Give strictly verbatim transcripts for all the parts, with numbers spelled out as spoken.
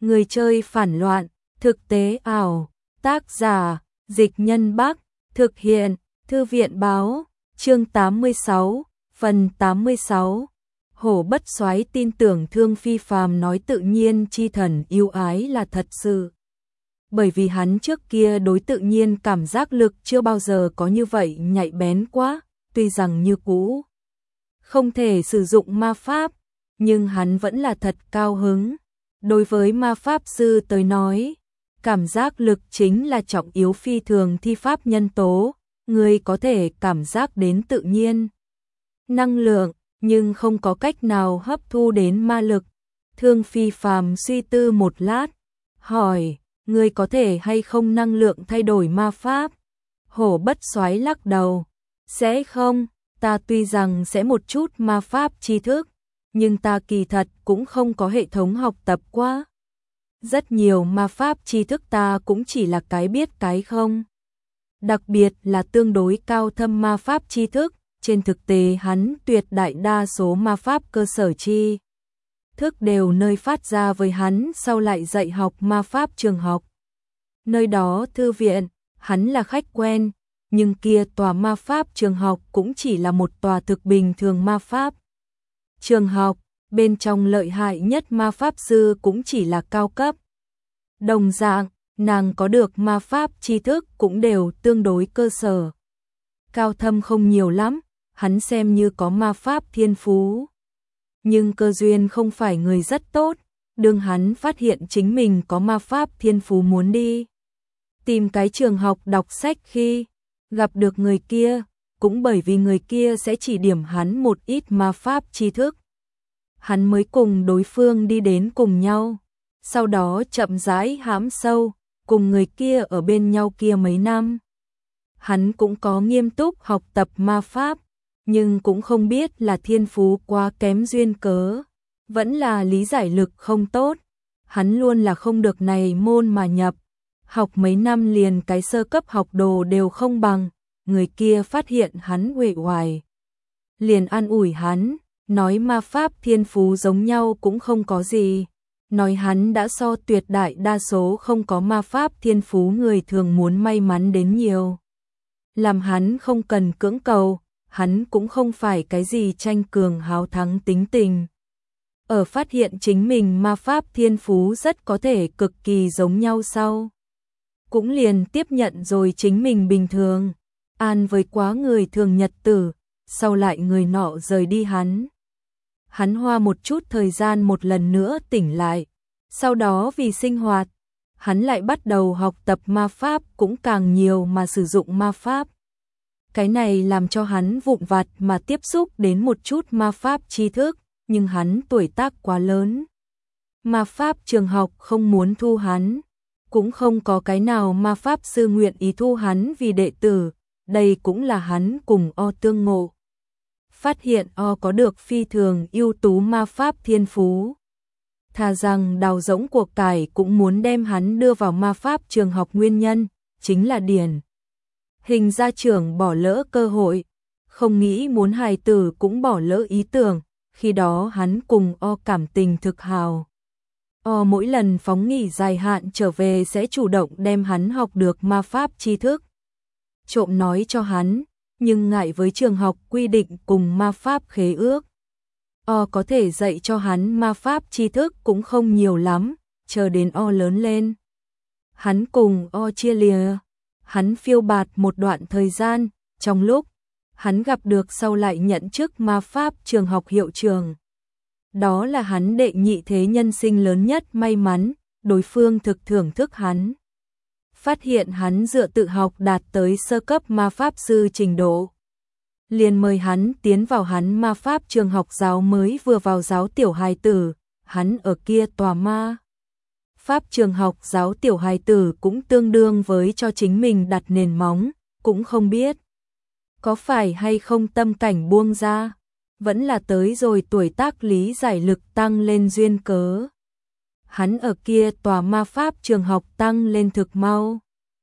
Người chơi phản loạn, thực tế ảo, tác giả, Dịch Nhân Bắc, thực hiện, Thư viện báo, chương tám mươi sáu, phần tám mươi sáu. Hổ Bất Soái tin tưởng Thương Phi Phàm nói tự nhiên chi thần yêu ái là thật sự. Bởi vì hắn trước kia đối tự nhiên cảm giác lực chưa bao giờ có như vậy nhạy bén quá, tuy rằng như cũ không thể sử dụng ma pháp, nhưng hắn vẫn là thật cao hứng. Đối với ma pháp sư tới nói, cảm giác lực chính là trọng yếu phi thường thi pháp nhân tố, người có thể cảm giác đến tự nhiên năng lượng, nhưng không có cách nào hấp thu đến ma lực. Thương Phi Phàm suy tư một lát, hỏi, người có thể hay không năng lượng thay đổi ma pháp? Hổ Bất Soái lắc đầu, sẽ không, ta tuy rằng sẽ một chút ma pháp tri thức, nhưng ta kỳ thật cũng không có hệ thống học tập quá. Rất nhiều ma pháp tri thức ta cũng chỉ là cái biết cái không. Đặc biệt là tương đối cao thâm ma pháp tri thức, trên thực tế hắn tuyệt đại đa số ma pháp cơ sở tri thức đều nơi phát ra với hắn sau lại dạy học ma pháp trường học. Nơi đó thư viện, hắn là khách quen, nhưng kia tòa ma pháp trường học cũng chỉ là một tòa thực bình thường ma pháp trường học, bên trong lợi hại nhất ma pháp sư cũng chỉ là cao cấp. Đồng dạng, nàng có được ma pháp tri thức cũng đều tương đối cơ sở. Cao thâm không nhiều lắm, hắn xem như có ma pháp thiên phú. Nhưng cơ duyên không phải người rất tốt, đương hắn phát hiện chính mình có ma pháp thiên phú muốn đi tìm cái trường học đọc sách khi gặp được người kia, cũng bởi vì người kia sẽ chỉ điểm hắn một ít ma pháp tri thức. Hắn mới cùng đối phương đi đến cùng nhau, sau đó chậm rãi hãm sâu, cùng người kia ở bên nhau kia mấy năm. Hắn cũng có nghiêm túc học tập ma pháp, nhưng cũng không biết là thiên phú quá kém duyên cớ, vẫn là lý giải lực không tốt. Hắn luôn là không được này môn mà nhập, học mấy năm liền cái sơ cấp học đồ đều không bằng. Người kia phát hiện hắn uể oải, liền an ủi hắn, nói ma pháp thiên phú giống nhau cũng không có gì, nói hắn đã so tuyệt đại đa số không có ma pháp thiên phú người thường muốn may mắn đến nhiều. Làm hắn không cần cưỡng cầu, hắn cũng không phải cái gì tranh cường háo thắng tính tình. Ở phát hiện chính mình ma pháp thiên phú rất có thể cực kỳ giống nhau sau, cũng liền tiếp nhận rồi chính mình bình thường, an với quá người thường nhật tử, sau lại người nọ rời đi hắn. Hắn hoa một chút thời gian một lần nữa tỉnh lại, sau đó vì sinh hoạt, hắn lại bắt đầu học tập ma pháp cũng càng nhiều mà sử dụng ma pháp. Cái này làm cho hắn vụn vặt mà tiếp xúc đến một chút ma pháp tri thức, nhưng hắn tuổi tác quá lớn. Ma pháp trường học không muốn thu hắn, cũng không có cái nào ma pháp sư nguyện ý thu hắn vì đệ tử, đây cũng là hắn cùng O tương ngộ. Phát hiện O có được phi thường ưu tú ma pháp thiên phú. Thà rằng đào rỗng cuộc cải cũng muốn đem hắn đưa vào ma pháp trường học nguyên nhân, chính là điển hình gia trưởng bỏ lỡ cơ hội, không nghĩ muốn hài tử cũng bỏ lỡ ý tưởng, khi đó hắn cùng O cảm tình thực hào. O mỗi lần phóng nghỉ dài hạn trở về sẽ chủ động đem hắn học được ma pháp tri thức, trộm nói cho hắn, nhưng ngại với trường học quy định cùng ma pháp khế ước. O có thể dạy cho hắn ma pháp tri thức cũng không nhiều lắm, chờ đến O lớn lên. Hắn cùng O chia lìa, hắn phiêu bạt một đoạn thời gian, trong lúc hắn gặp được sau lại nhận chức ma pháp trường học hiệu trường. Đó là hắn đệ nhị thế nhân sinh lớn nhất may mắn, đối phương thực thưởng thức hắn. Phát hiện hắn dựa tự học đạt tới sơ cấp ma pháp sư trình độ, liền mời hắn tiến vào hắn ma pháp trường học giáo mới vừa vào giáo tiểu hài tử, hắn ở kia tòa ma pháp trường học giáo tiểu hài tử cũng tương đương với cho chính mình đặt nền móng, cũng không biết có phải hay không tâm cảnh buông ra, vẫn là tới rồi tuổi tác lý giải lực tăng lên duyên cớ. Hắn ở kia tòa ma pháp trường học tăng lên thực mau.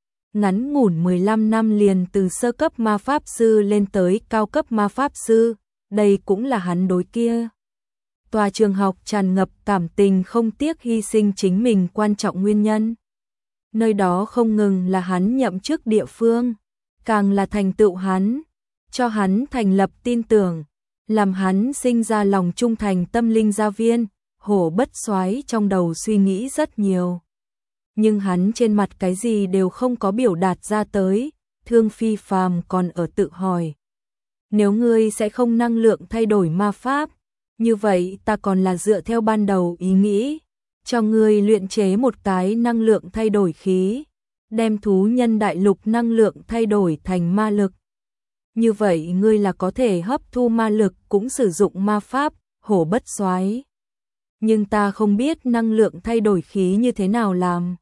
Ngắn ngủn mười lăm năm liền từ sơ cấp ma pháp sư lên tới cao cấp ma pháp sư, đây cũng là hắn đối kia tòa trường học tràn ngập cảm tình không tiếc hy sinh chính mình quan trọng nguyên nhân. Nơi đó không ngừng là hắn nhậm chức địa phương, càng là thành tựu hắn, cho hắn thành lập tin tưởng, làm hắn sinh ra lòng trung thành tâm linh gia viên. Hổ Bất Soái trong đầu suy nghĩ rất nhiều. Nhưng hắn trên mặt cái gì đều không có biểu đạt ra tới. Thương Phi Phàm còn ở tự hỏi. Nếu ngươi sẽ không năng lượng thay đổi ma pháp, như vậy ta còn là dựa theo ban đầu ý nghĩ, cho ngươi luyện chế một cái năng lượng thay đổi khí, đem thú nhân đại lục năng lượng thay đổi thành ma lực. Như vậy ngươi là có thể hấp thu ma lực cũng sử dụng ma pháp. Hổ Bất Soái. Nhưng ta không biết năng lượng thay đổi khí như thế nào làm.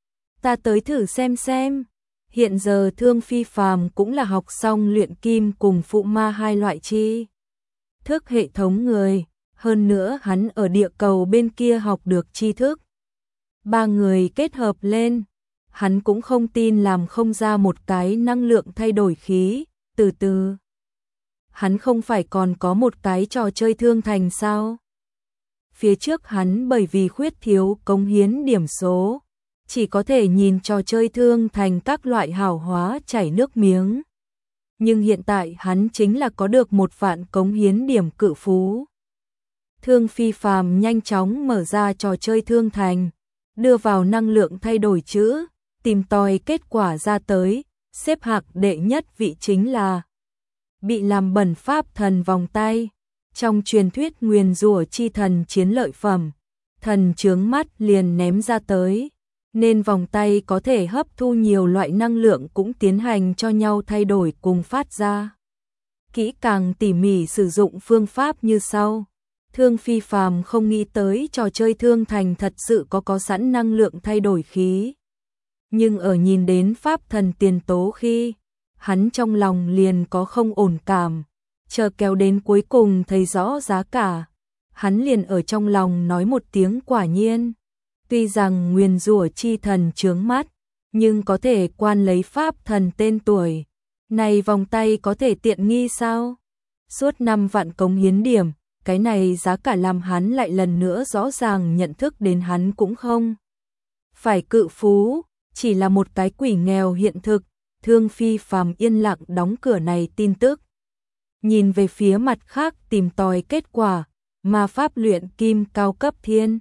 Ta tới thử xem xem. Hiện giờ Thương Phi Phàm cũng là học xong luyện kim cùng phụ ma hai loại chi thức hệ thống người, hơn nữa hắn ở địa cầu bên kia học được tri thức. Ba người kết hợp lên, hắn cũng không tin làm không ra một cái năng lượng thay đổi khí. Từ từ, hắn không phải còn có một cái trò chơi thương thành sao? Phía trước hắn bởi vì khuyết thiếu cống hiến điểm số, chỉ có thể nhìn trò chơi thương thành các loại hào hóa chảy nước miếng. Nhưng hiện tại hắn chính là có được một vạn cống hiến điểm cự phú. Thương Phi Phàm nhanh chóng mở ra trò chơi thương thành, đưa vào năng lượng thay đổi chữ, tìm tòi kết quả ra tới, xếp hạng đệ nhất vị chính là bị làm bẩn pháp thần vòng tay. Trong truyền thuyết nguyền rủa chi thần chiến lợi phẩm, thần chướng mắt liền ném ra tới, nên vòng tay có thể hấp thu nhiều loại năng lượng cũng tiến hành cho nhau thay đổi cùng phát ra. Kỹ càng tỉ mỉ sử dụng phương pháp như sau. Thương Phi Phàm không nghĩ tới trò chơi thương thành thật sự có có sẵn năng lượng thay đổi khí. Nhưng ở nhìn đến pháp thần tiền tố khi, hắn trong lòng liền có không ổn cảm. Chờ kéo đến cuối cùng thấy rõ giá cả, hắn liền ở trong lòng nói một tiếng quả nhiên. Tuy rằng nguyền rủa chi thần chướng mắt, nhưng có thể quan lấy pháp thần tên tuổi. Này vòng tay có thể tiện nghi sao? Suốt năm vạn cống hiến điểm, cái này giá cả làm hắn lại lần nữa rõ ràng nhận thức đến hắn cũng không phải cự phú, chỉ là một cái quỷ nghèo hiện thực. Thương Phi Phàm yên lặng đóng cửa này tin tức. Nhìn về phía mặt khác tìm tòi kết quả, ma pháp luyện kim cao cấp thiên.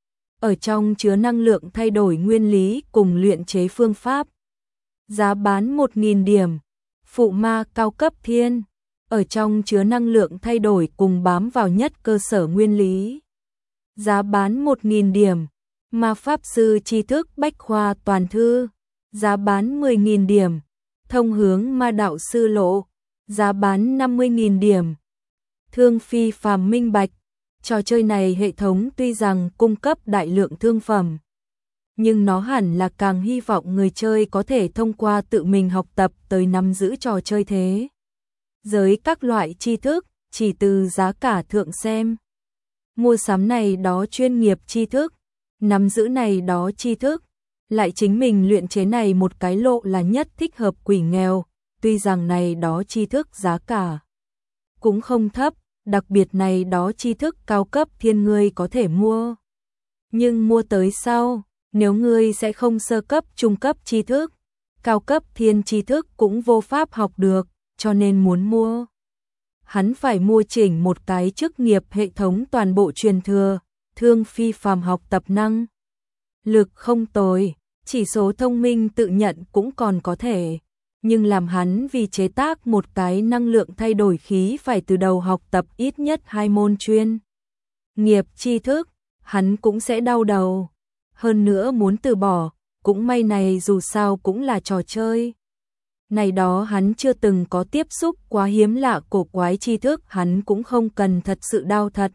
Ở trong chứa năng lượng thay đổi nguyên lý cùng luyện chế phương pháp. Giá bán một nghìn điểm. Phụ ma cao cấp thiên. Ở trong chứa năng lượng thay đổi cùng bám vào nhất cơ sở nguyên lý. Giá bán một nghìn điểm. Ma pháp sư tri thức bách khoa toàn thư. Giá bán mười nghìn điểm. Thông hướng ma đạo sư lộ. Giá bán năm mươi nghìn điểm. Thương Phi Phàm minh bạch, trò chơi này hệ thống tuy rằng cung cấp đại lượng thương phẩm, nhưng nó hẳn là càng hy vọng người chơi có thể thông qua tự mình học tập tới nắm giữ trò chơi thế giới các loại tri thức, chỉ từ giá cả thượng xem. Mua sắm này đó chuyên nghiệp tri thức, nắm giữ này đó tri thức, lại chính mình luyện chế này một cái lộ là nhất thích hợp quỷ nghèo. Tuy rằng này đó tri thức giá cả cũng không thấp, đặc biệt này đó tri thức cao cấp thiên ngươi có thể mua. Nhưng mua tới sau, nếu ngươi sẽ không sơ cấp trung cấp tri thức, cao cấp thiên tri thức cũng vô pháp học được, cho nên muốn mua. Hắn phải mua chỉnh một cái chức nghiệp hệ thống toàn bộ truyền thừa. Thương Phi Phàm học tập năng lực không tồi, chỉ số thông minh tự nhận cũng còn có thể. Nhưng làm hắn vì chế tác một cái năng lượng thay đổi khí phải từ đầu học tập ít nhất hai môn chuyên nghiệp tri thức, hắn cũng sẽ đau đầu. Hơn nữa muốn từ bỏ, cũng may này dù sao cũng là trò chơi. Này đó hắn chưa từng có tiếp xúc quá hiếm lạ cổ quái tri thức, hắn cũng không cần thật sự đau thật.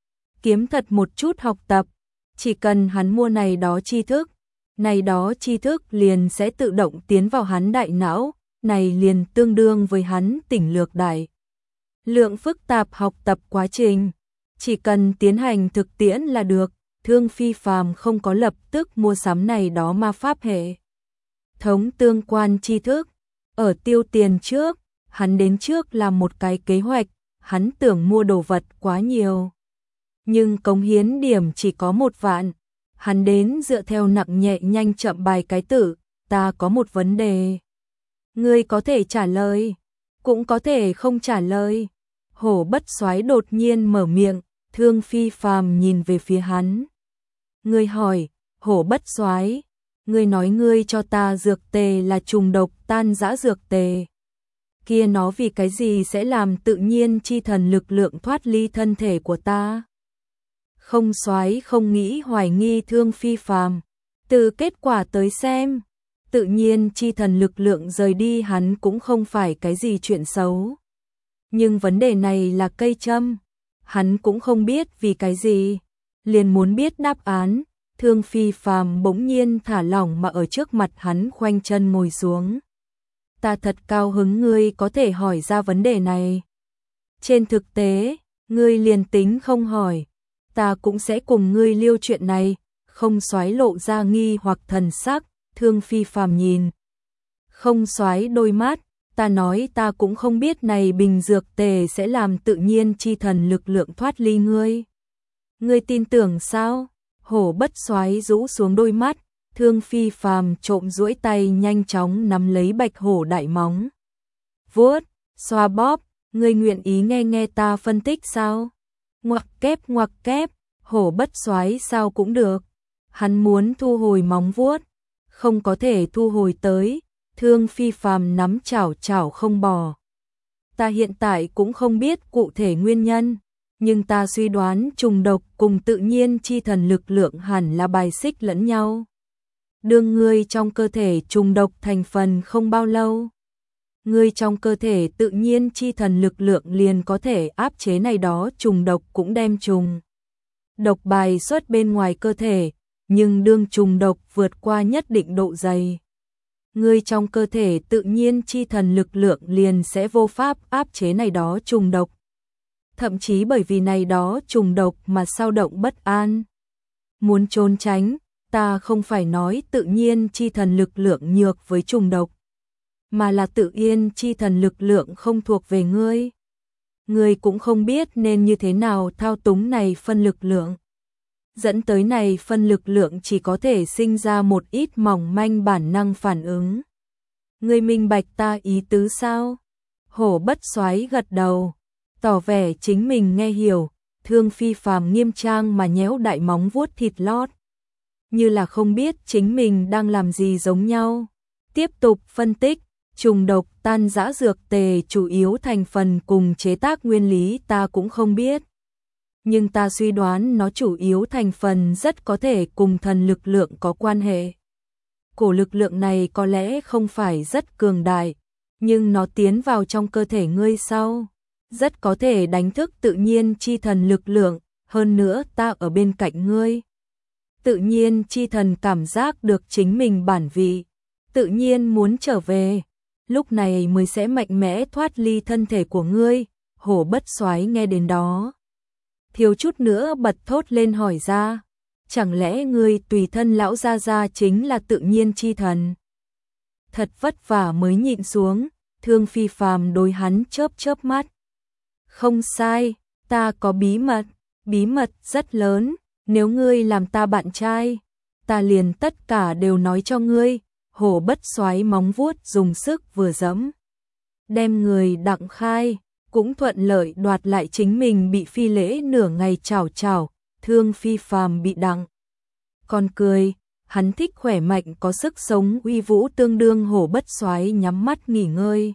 Kiếm thật một chút học tập, chỉ cần hắn mua này đó tri thức, này đó tri thức liền sẽ tự động tiến vào hắn đại não. Này liền tương đương với hắn tỉnh lược đại lượng phức tạp học tập quá trình, chỉ cần tiến hành thực tiễn là được. Thương Phi Phàm không có lập tức mua sắm này đó ma pháp hệ thống tương quan tri thức. Ở tiêu tiền trước, hắn đến trước làm một cái kế hoạch, hắn tưởng mua đồ vật quá nhiều. nhưng cống hiến điểm chỉ có một vạn. Hắn đến dựa theo nặng nhẹ nhanh chậm bài cái tử, ta có một vấn đề. Ngươi có thể trả lời, cũng có thể không trả lời. Hổ Bất Soái đột nhiên mở miệng, Thương Phi Phàm nhìn về phía hắn. Ngươi hỏi, Hổ Bất Soái, ngươi nói ngươi cho ta dược tề là trùng độc tan rã dược tề. Kia nó vì cái gì sẽ làm tự nhiên chi thần lực lượng thoát ly thân thể của ta? Không Soái không nghĩ hoài nghi Thương Phi Phàm, từ kết quả tới xem, tự nhiên chi thần lực lượng rời đi hắn cũng không phải cái gì chuyện xấu. Nhưng vấn đề này là cây châm, hắn cũng không biết vì cái gì, liền muốn biết đáp án. Thương Phi Phàm bỗng nhiên thả lỏng mà ở trước mặt hắn khoanh chân ngồi xuống. Ta thật cao hứng ngươi có thể hỏi ra vấn đề này. Trên thực tế, ngươi liền tính không hỏi, ta cũng sẽ cùng ngươi liêu chuyện này. Không Soái lộ ra nghi hoặc thần sắc. Thương Phi Phàm nhìn Không Soái đôi mắt, ta nói ta cũng không biết này bình dược tề sẽ làm tự nhiên chi thần lực lượng thoát ly ngươi. Ngươi tin tưởng sao? Hổ Bất Soái rũ xuống đôi mắt, Thương Phi Phàm trộm duỗi tay nhanh chóng nắm lấy bạch hổ đại móng. Vuốt, xoa bóp, ngươi nguyện ý nghe nghe ta phân tích sao? Ngoặc kép ngoặc kép, Hổ Bất Soái sao cũng được. Hắn muốn thu hồi móng vuốt, không có thể thu hồi tới. Thương Phi Phàm nắm chảo chảo không bỏ. Ta hiện tại cũng không biết cụ thể nguyên nhân, nhưng ta suy đoán trùng độc cùng tự nhiên chi thần lực lượng hẳn là bài xích lẫn nhau. Đương ngươi trong cơ thể trùng độc thành phần không bao lâu, ngươi trong cơ thể tự nhiên chi thần lực lượng liền có thể áp chế này đó trùng độc cũng đem trùng độc bài xuất bên ngoài cơ thể, nhưng đương trùng độc vượt qua nhất định độ dày, ngươi trong cơ thể tự nhiên chi thần lực lượng liền sẽ vô pháp áp chế này đó trùng độc. Thậm chí bởi vì này đó trùng độc mà sao động bất an. Muốn trốn tránh, ta không phải nói tự nhiên chi thần lực lượng nhược với trùng độc, mà là tự nhiên chi thần lực lượng không thuộc về ngươi. Ngươi cũng không biết nên như thế nào thao túng này phân lực lượng. Dẫn tới này phân lực lượng chỉ có thể sinh ra một ít mỏng manh bản năng phản ứng. Ngươi minh bạch ta ý tứ sao? Hổ Bất Soái gật đầu, tỏ vẻ chính mình nghe hiểu. Thương Phi Phàm nghiêm trang mà nhéo đại móng vuốt thịt lót, như là không biết chính mình đang làm gì giống nhau. Tiếp tục phân tích, trùng độc tan rã dược tề chủ yếu thành phần cùng chế tác nguyên lý ta cũng không biết. Nhưng ta suy đoán nó chủ yếu thành phần rất có thể cùng thần lực lượng có quan hệ. Cổ lực lượng này có lẽ không phải rất cường đại, nhưng nó tiến vào trong cơ thể ngươi sau, rất có thể đánh thức tự nhiên chi thần lực lượng. Hơn nữa ta ở bên cạnh ngươi, tự nhiên chi thần cảm giác được chính mình bản vị, tự nhiên muốn trở về, lúc này mới sẽ mạnh mẽ thoát ly thân thể của ngươi. Hổ Bất Soái nghe đến đó, thiếu chút nữa bật thốt lên hỏi ra, chẳng lẽ ngươi tùy thân lão gia gia chính là tự nhiên chi thần? Thật vất vả mới nhịn xuống, Thương Phi Phàm đối hắn chớp chớp mắt. Không sai, ta có bí mật, bí mật rất lớn, nếu ngươi làm ta bạn trai, ta liền tất cả đều nói cho ngươi. Hổ Bất Soái móng vuốt dùng sức vừa giẫm, đem người đặng khai, cũng thuận lợi đoạt lại chính mình bị phi lễ nửa ngày chảo chảo. Thương Phi Phàm bị đặng còn cười, hắn thích khỏe mạnh có sức sống uy vũ tương đương. Hổ Bất Soái nhắm mắt nghỉ ngơi,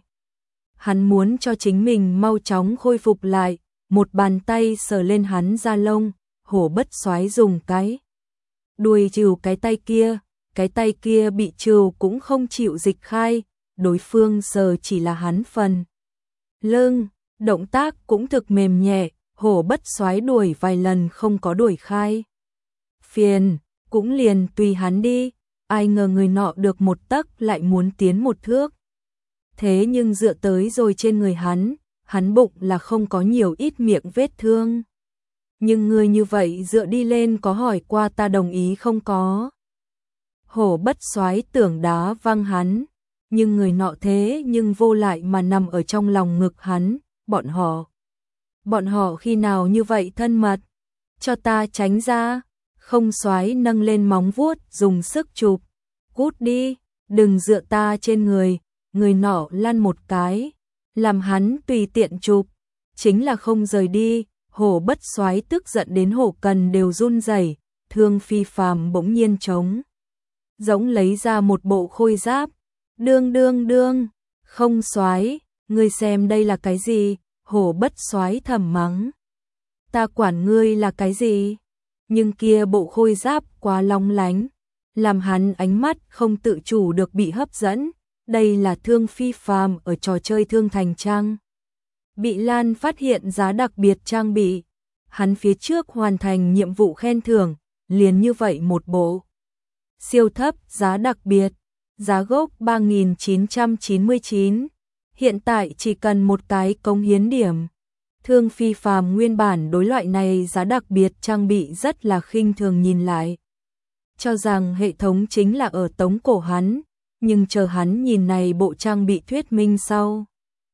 hắn muốn cho chính mình mau chóng khôi phục lại. Một bàn tay sờ lên hắn da lông, Hổ Bất Soái dùng cái đuôi trừ cái tay kia, cái tay kia bị trừ cũng không chịu dịch khai, đối phương sờ chỉ là hắn phần lưng, động tác cũng thực mềm nhẹ. Hổ Bất Soái đuổi vài lần không có đuổi khai. Phiền, cũng liền tùy hắn đi, ai ngờ người nọ được một tấc lại muốn tiến một thước. Thế nhưng dựa tới rồi trên người hắn, hắn bụng là không có nhiều ít miệng vết thương. Nhưng người như vậy dựa đi lên có hỏi qua ta đồng ý không có? Hổ Bất Soái tưởng đá văng hắn, nhưng người nọ thế nhưng vô lại mà nằm ở trong lòng ngực hắn. Bọn họ, bọn họ khi nào như vậy thân mật? cho ta tránh ra. Không Soái nâng lên móng vuốt dùng sức chụp. Cút đi, đừng dựa ta trên người. Người nọ lăn một cái, làm hắn tùy tiện chụp, chính là không rời đi. Hổ Bất Soái tức giận đến hổ cần đều run rẩy. Thương Phi Phàm bỗng nhiên trống rỗng lấy ra một bộ khôi giáp. Đương đương đương, Không Soái, ngươi xem đây là cái gì? Hổ Bất Soái thầm mắng. Ta quản ngươi là cái gì? Nhưng kia bộ khôi giáp quá long lánh, làm hắn ánh mắt không tự chủ được bị hấp dẫn. Đây là Thương Phi Phàm ở trò chơi Thương Thành Trang. Bị Lan phát hiện giá đặc biệt trang bị. Hắn phía trước hoàn thành nhiệm vụ khen thưởng, liền như vậy một bộ. Siêu thấp, giá đặc biệt, giá gốc ba nghìn chín trăm chín mươi chín, hiện tại chỉ cần một cái cống hiến điểm. Thương Phi Phàm nguyên bản đối loại này giá đặc biệt trang bị rất là khinh thường nhìn lại. Cho rằng hệ thống chính là ở tống cổ hắn, nhưng chờ hắn nhìn này bộ trang bị thuyết minh sau.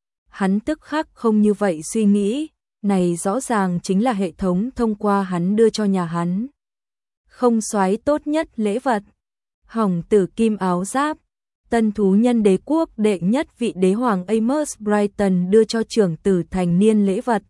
Hắn tức khắc không như vậy suy nghĩ, này rõ ràng chính là hệ thống thông qua hắn đưa cho nhà hắn. Không Soái tốt nhất lễ vật. Hỏng tử kim áo giáp. Tân thú nhân đế quốc đệ nhất vị đế hoàng Amos Brighton đưa cho trưởng tử thành niên lễ vật.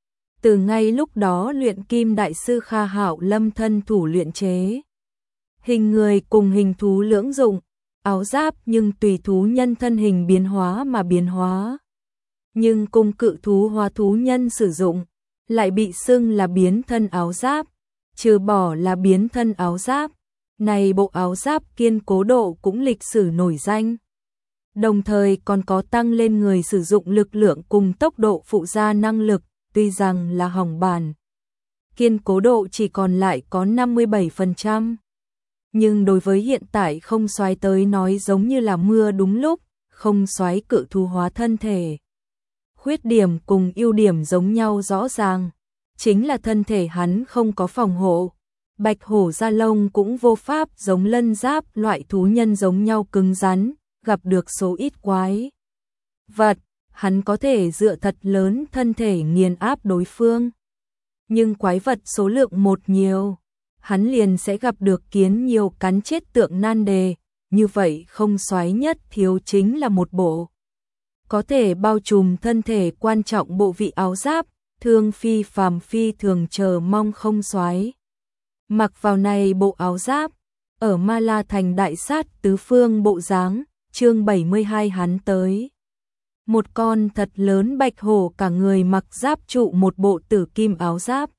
Từ ngay lúc đó luyện kim đại sư Kha Hạo Lâm thân thủ luyện chế. Hình người cùng hình thú lưỡng dụng, áo giáp nhưng tùy thú nhân thân hình biến hóa mà biến hóa. Nhưng cùng cự thú hóa thú nhân sử dụng, lại bị xưng là biến thân áo giáp, trừ bỏ là biến thân áo giáp. Này bộ áo giáp kiên cố độ cũng lịch sử nổi danh. Đồng thời còn có tăng lên người sử dụng lực lượng cùng tốc độ phụ gia năng lực, tuy rằng là hỏng bản. Kiên cố độ chỉ còn lại có năm mươi bảy phần trăm. Nhưng đối với hiện tại Không Soái tới nói giống như là mưa đúng lúc. Không Soái cự thú hóa thân thể. Khuyết điểm cùng ưu điểm giống nhau rõ ràng, chính là thân thể hắn không có phòng hộ. Bạch hổ da lông cũng vô pháp giống lân giáp loại thú nhân giống nhau cứng rắn, gặp được số ít quái vật, hắn có thể dựa thật lớn thân thể nghiền áp đối phương. Nhưng quái vật số lượng một nhiều, hắn liền sẽ gặp được kiến nhiều cắn chết tượng nan đề, như vậy Không Soái nhất thiếu chính là một bộ có thể bao trùm thân thể quan trọng bộ vị áo giáp. Thương Phi Phàm phi thường chờ mong Không Soái mặc vào này bộ áo giáp, ở Ma La Thành đại sát tứ phương bộ dáng. Chương bảy mươi hai hắn tới. Một con thật lớn bạch hổ cả người mặc giáp trụ một bộ tử kim áo giáp.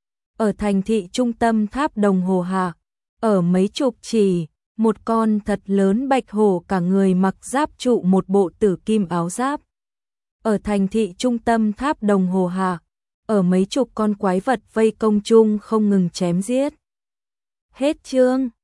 Ở thành thị trung tâm tháp đồng hồ hạ, ở mấy chục chỉ, một con thật lớn bạch hổ cả người mặc giáp trụ một bộ tử kim áo giáp. Ở thành thị trung tâm tháp đồng hồ hạ, ở mấy chục con quái vật vây công chung không ngừng chém giết. Hết chương.